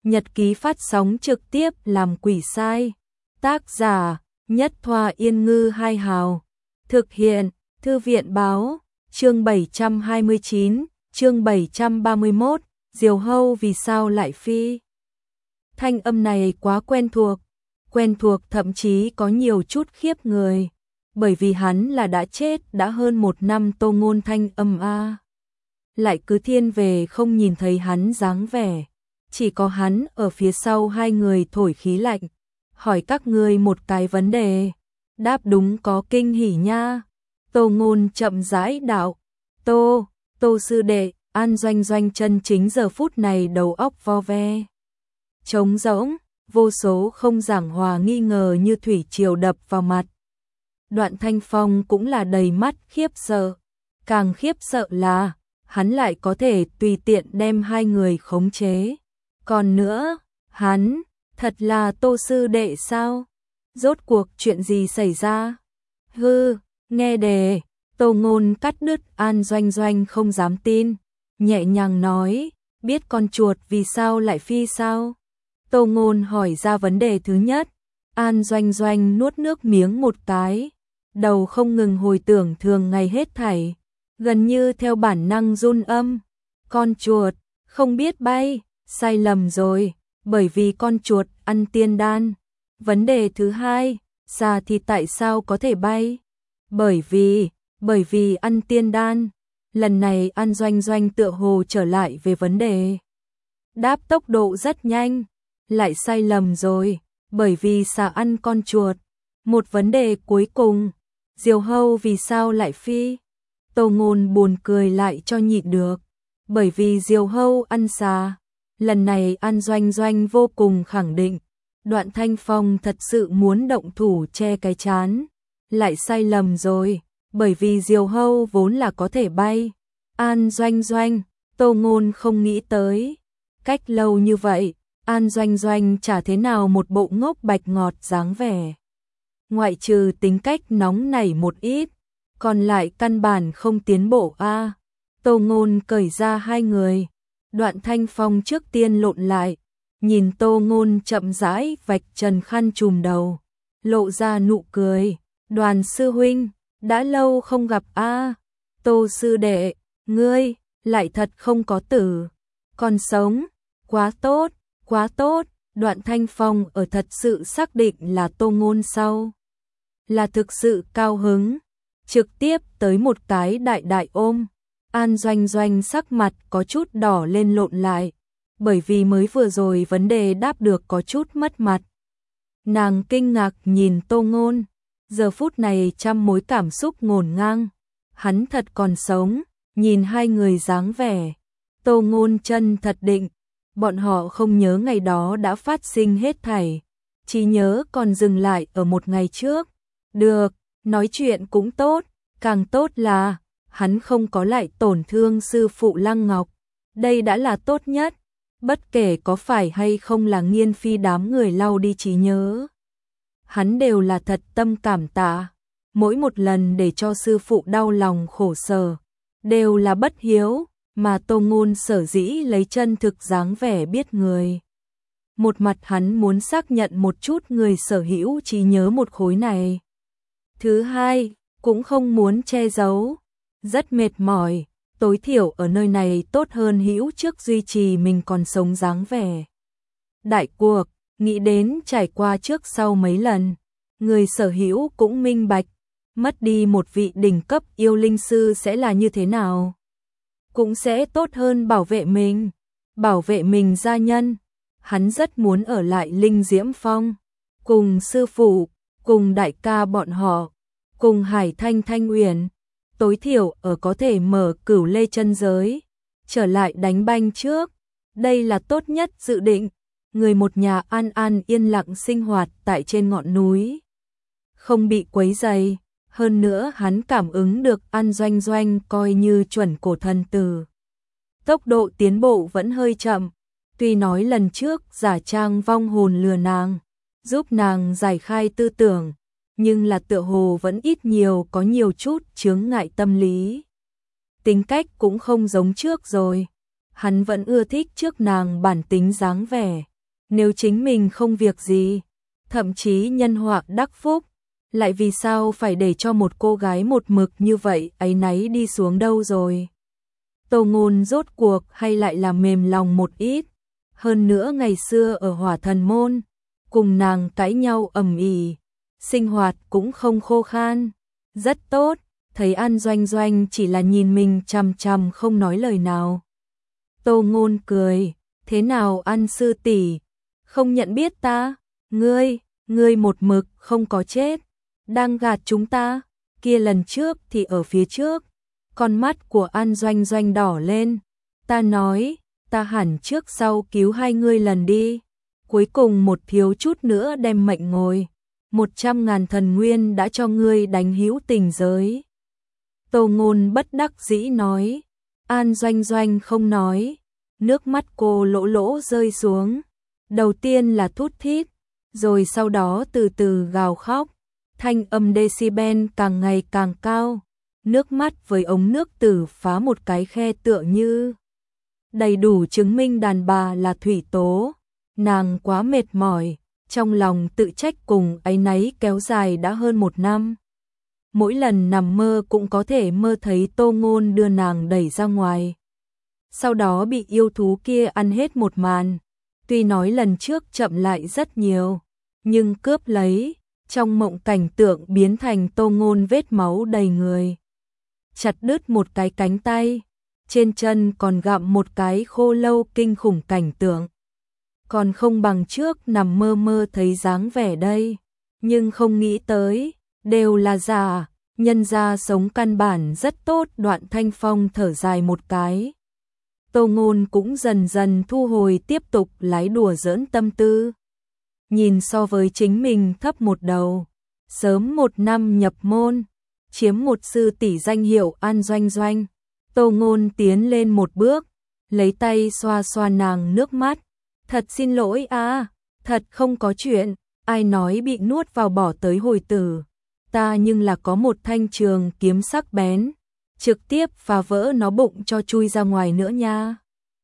Nhật ký phát sóng trực tiếp làm quỷ sai. Tác giả: Nhất Thoa Yên Ngư Hai Hào. Thực hiện: Thư viện báo. Chương 729, chương 731, Diều Hâu vì sao lại phi? Thanh âm này quá quen thuộc thậm chí có nhiều chút khiếp người, bởi vì hắn là đã chết đã hơn 1 năm Tô Ngôn thanh âm a. Lại cứ thiên về không nhìn thấy hắn dáng vẻ, chỉ có hắn ở phía sau hai người thổi khí lạnh, hỏi các ngươi một cái vấn đề, đáp đúng có kinh hỉ nha. Tô Ngôn chậm rãi đạo, Tô sư đệ. An Doanh Doanh chân chính giờ phút này đầu óc vo ve, trống rỗng, vô số không giảng hòa nghi ngờ như thủy triều đập vào mặt. Đoạn Thanh Phong cũng là đầy mắt khiếp sợ, càng khiếp sợ là hắn lại có thể tùy tiện đem hai người khống chế. Còn nữa, hắn thật là Tô sư đệ sao? Rốt cuộc chuyện gì xảy ra? Nghe đề. Tô Ngôn cắt đứt An Doanh Doanh không dám tin, nhẹ nhàng nói, biết con chuột vì sao lại phi sao? Tô Ngôn hỏi ra vấn đề thứ nhất. An Doanh Doanh nuốt nước miếng một cái, đầu không ngừng hồi tưởng thường ngày hết thảy, gần như theo bản năng run âm. Con chuột không biết bay, sai lầm rồi, bởi vì con chuột ăn tiên đan. Vấn đề thứ hai, xà thì tại sao có thể bay? Bởi vì ăn tiên đan. Lần này An Doanh Doanh tựa hồ trở lại về vấn đề, đáp tốc độ rất nhanh. Lại sai lầm rồi, bởi vì xà ăn con chuột. Một vấn đề cuối cùng, Diều Hâu vì sao lại phi? Tô Ngôn buồn cười lại cho nhịn được, bởi vì Diều Hâu ăn xà. Lần này An Doanh Doanh vô cùng khẳng định, Đoạn Thanh Phong thật sự muốn động thủ che cái trán. Lại sai lầm rồi, bởi vì Diều Hâu vốn là có thể bay. An Doanh Doanh, Tô Ngôn không nghĩ tới, cách lâu như vậy, An Doanh Doanh chả thế nào một bộ ngốc bạch ngọt dáng vẻ. Ngoại trừ tính cách nóng nảy một ít, còn lại căn bản không tiến bộ a. Tô Ngôn cởi ra hai người. Đoạn Thanh Phong trước tiên lộn lại, nhìn Tô Ngôn chậm rãi vạch trần khăn trùm đầu, lộ ra nụ cười. Đoàn sư huynh, đã lâu không gặp a. Tô sư đệ, ngươi lại thật không có tử, còn sống, quá tốt, quá tốt. Đoạn Thanh Phong ở thật sự xác định là Tô Ngôn sau, là thực sự cao hứng, trực tiếp tới một cái đại ôm. An Doanh Doanh sắc mặt có chút đỏ lên lộn lại, bởi vì mới vừa rồi vấn đề đáp được có chút mất mặt. Nàng kinh ngạc nhìn Tô Ngôn, giờ phút này trăm mối cảm xúc ngổn ngang. Hắn thật còn sống, nhìn hai người dáng vẻ, Tô Ngôn chân thật định, bọn họ không nhớ ngày đó đã phát sinh hết thảy, chỉ nhớ còn dừng lại ở một ngày trước. Được, nói chuyện cũng tốt, càng tốt là hắn không có lại tổn thương sư phụ Lăng Ngọc, đây đã là tốt nhất, bất kể có phải hay không là Nghiên Phi đám người lau đi trí nhớ. Hắn đều là thật tâm cảm tạ, mỗi một lần để cho sư phụ đau lòng khổ sở, đều là bất hiếu, mà Tô Ngôn sở dĩ lấy chân thực dáng vẻ biết người. Một mặt hắn muốn xác nhận một chút người sở hữu trí nhớ một khối này. Thứ hai, cũng không muốn che giấu, rất mệt mỏi, tối thiểu ở nơi này tốt hơn hữu trước duy trì mình còn sống dáng vẻ. Đại cuộc, nghĩ đến trải qua trước sau mấy lần, người sở hữu cũng minh bạch, mất đi một vị đỉnh cấp yêu linh sư sẽ là như thế nào. Cũng sẽ tốt hơn bảo vệ mình gia nhân. Hắn rất muốn ở lại Linh Diễm Phong, cùng sư phụ, cùng đại ca bọn họ, cùng Hải Thanh Thanh Uyển, tối thiểu ở có thể mở Cửu Lê chân giới, trở lại đánh banh trước. Đây là tốt nhất dự định, người một nhà an an yên lặng sinh hoạt tại trên ngọn núi, không bị quấy rầy. Hơn nữa hắn cảm ứng được An Doanh Doanh coi như chuẩn cổ thần tử, tốc độ tiến bộ vẫn hơi chậm. Tuy nói lần trước giả trang vong hồn lừa nàng, giúp nàng giải khai tư tưởng, nhưng là tựa hồ vẫn ít nhiều có nhiều chút chướng ngại tâm lý. Tính cách cũng không giống trước rồi, hắn vẫn ưa thích trước nàng bản tính dáng vẻ, Nếu chính mình không việc gì, thậm chí nhân họa đắc phúc, lại vì sao phải để cho một cô gái một mực như vậy áy náy đi xuống đâu rồi. Tô Ngôn rốt cuộc hay lại là mềm lòng một ít, hơn nữa ngày xưa ở Hỏa Thần Môn, cùng nàng cãi nhau ầm ĩ, sinh hoạt cũng không khô khan, rất tốt, thấy An Doanh Doanh chỉ là nhìn mình chằm chằm không nói lời nào. Tô Ngôn cười, thế nào An sư tỷ, không nhận biết ta, ngươi một mực không có chết, đang gạt chúng ta, kia lần trước thì ở phía trước. Con mắt của An Doanh Doanh đỏ lên, ta nói, ta hẳn trước sau cứu hai ngươi lần đi, cuối cùng một thiếu chút nữa đem mệnh ngồi, 100.000 thần nguyên đã cho ngươi đánh hữu tình giới. Tô Ngôn bất đắc dĩ nói, An Doanh Doanh không nói, nước mắt cô lỗ lỗ rơi xuống, đầu tiên là thút thít, rồi sau đó từ từ gào khóc, thanh âm decibel càng ngày càng cao. Nước mắt với ống nước tử phá một cái khe tựa như đầy đủ chứng minh đàn bà là thủy tố. Nàng quá mệt mỏi, trong lòng tự trách cùng áy náy kéo dài đã hơn 1 năm. Mỗi lần nằm mơ cũng có thể mơ thấy Tô Ngôn đưa nàng đẩy ra ngoài. Sau đó bị yêu thú kia ăn hết một màn. Tuy nói lần trước chậm lại rất nhiều, nhưng cướp lấy, trong mộng cảnh tượng biến thành Tô Ngôn vết máu đầy người. Chặt đứt một cái cánh tay, trên chân còn gặm một cái khô lâu kinh khủng cảnh tượng. Còn không bằng trước nằm mơ mơ thấy dáng vẻ đây, nhưng không nghĩ tới, đều là giả, nhân ra sống căn bản rất tốt. Đoạn Thanh Phong thở dài một cái. Tô Ngôn cũng dần dần thu hồi tiếp tục lái đùa giỡn tâm tư. Nhìn so với chính mình thấp một đầu, sớm 1 năm nhập môn, chiếm một sư tỷ danh hiệu An Doanh Doanh. Tô Ngôn tiến lên một bước, lấy tay xoa xoa nàng nước mắt. Thật xin lỗi a, thật không có chuyện, ai nói bị nuốt vào bỏ tới hồi tử. Ta nhưng là có một thanh trường kiếm sắc bén, trực tiếp phá vỡ nó bụng cho chui ra ngoài nữa nha.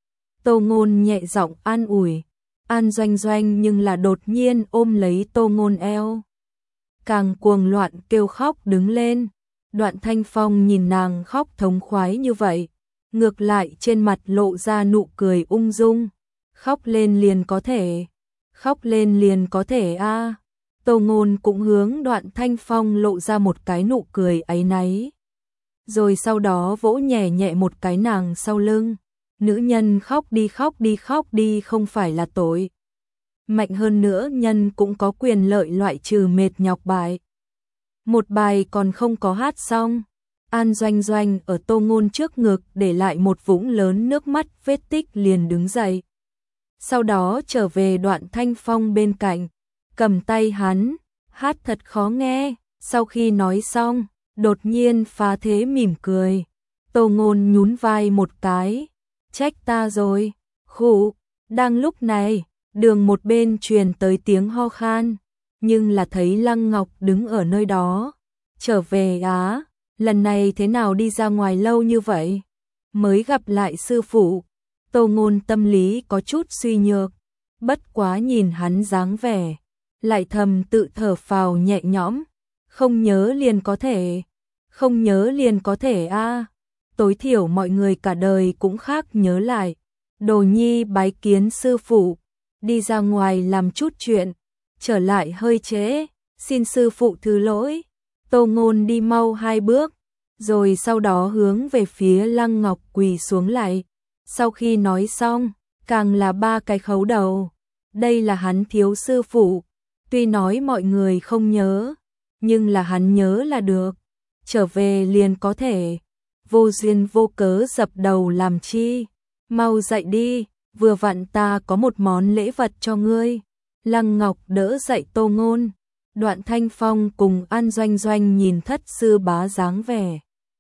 Tô Ngôn nhẹ giọng an ủi. An Doanh Doanh nhưng là đột nhiên ôm lấy Tô Ngôn eo, càng cuồng loạn kêu khóc đứng lên. Đoạn Thanh Phong nhìn nàng khóc thống khoái như vậy, ngược lại trên mặt lộ ra nụ cười ung dung. Khóc lên liền có thể, khóc lên liền có thể a. Tô Ngôn cũng hướng Đoạn Thanh Phong lộ ra một cái nụ cười áy náy, rồi sau đó vỗ nhẹ nhẹ một cái nàng sau lưng. Nữ nhân khóc đi không phải là tội. Mạnh hơn nữa nhân cũng có quyền lợi loại trừ mệt nhọc bài. Một bài còn không có hát xong, An Doanh Doanh ở Tô Ngôn trước ngực để lại một vũng lớn nước mắt vết tích liền đứng dậy. Sau đó trở về Đoạn Thanh Phong bên cạnh, cầm tay hắn, hát thật khó nghe. Sau khi nói xong, đột nhiên phá thế mỉm cười. Tô Ngôn nhún vai một cái, trách ta rồi, khụ. Đang lúc này, đường một bên truyền tới tiếng ho khan, nhưng là thấy Lăng Ngọc đứng ở nơi đó. Trở về á, lần này thế nào đi ra ngoài lâu như vậy? Mới gặp lại sư phụ. Tô Ngôn tâm lý có chút suy nhược, bất quá nhìn hắn dáng vẻ, lại thầm tự thở phào nhẹ nhõm. Không nhớ liền có thể, không nhớ liền có thể a. Tối thiểu mọi người cả đời cũng khác nhớ lại. Đồ nhi bái kiến sư phụ, đi ra ngoài làm chút chuyện, trở lại hơi trễ, xin sư phụ thứ lỗi. Tô Ngôn đi mau 2 bước, rồi sau đó hướng về phía Lăng Ngọc quỳ xuống lại. Sau khi nói xong, càng là 3 cái khấu đầu. Đây là hắn thiếu sư phụ, tuy nói mọi người không nhớ, nhưng là hắn nhớ là được. Trở về liền có thể, vô duyên vô cớ dập đầu làm chi? Mau dậy đi, vừa vặn ta có một món lễ vật cho ngươi. Lăng Ngọc đỡ dậy Tô Ngôn. Đoạn Thanh Phong cùng An Doanh Doanh nhìn thất sư bá dáng vẻ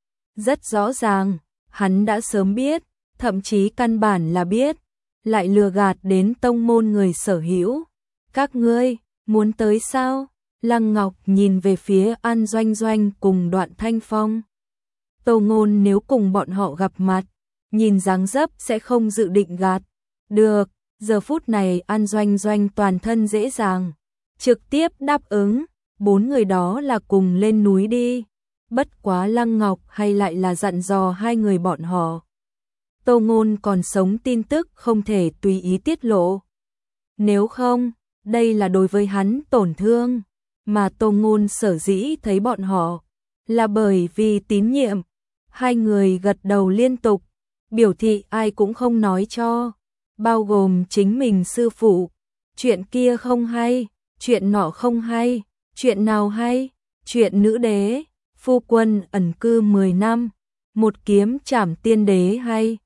rất rõ ràng, hắn đã sớm biết, thậm chí căn bản là biết, lại lừa gạt đến tông môn người sở hữu. Các ngươi, muốn tới sao? Lăng Ngọc nhìn về phía An Doanh Doanh cùng Đoạn Thanh Phong. Tô Ngôn nếu cùng bọn họ gặp mặt, nhìn dáng dấp sẽ không dự định gạt. Được, Giờ phút này An Doanh Doanh toàn thân dễ dàng, trực tiếp đáp ứng, 4 người đó là cùng lên núi đi. Bất quá Lăng Ngọc hay lại là dặn dò hai người bọn họ. Tô Ngôn còn sống tin tức không thể tùy ý tiết lộ. Nếu không, đây là đối với hắn tổn thương, mà Tô Ngôn sở dĩ thấy bọn họ là bởi vì tín nhiệm. Hai người gật đầu liên tục, biểu thị ai cũng không nói cho, bao gồm chính mình sư phụ. Chuyện kia không hay, chuyện nọ không hay, chuyện nào hay, chuyện nữ đế, phu quân ẩn cư 10 năm, một kiếm trảm tiên đế hay.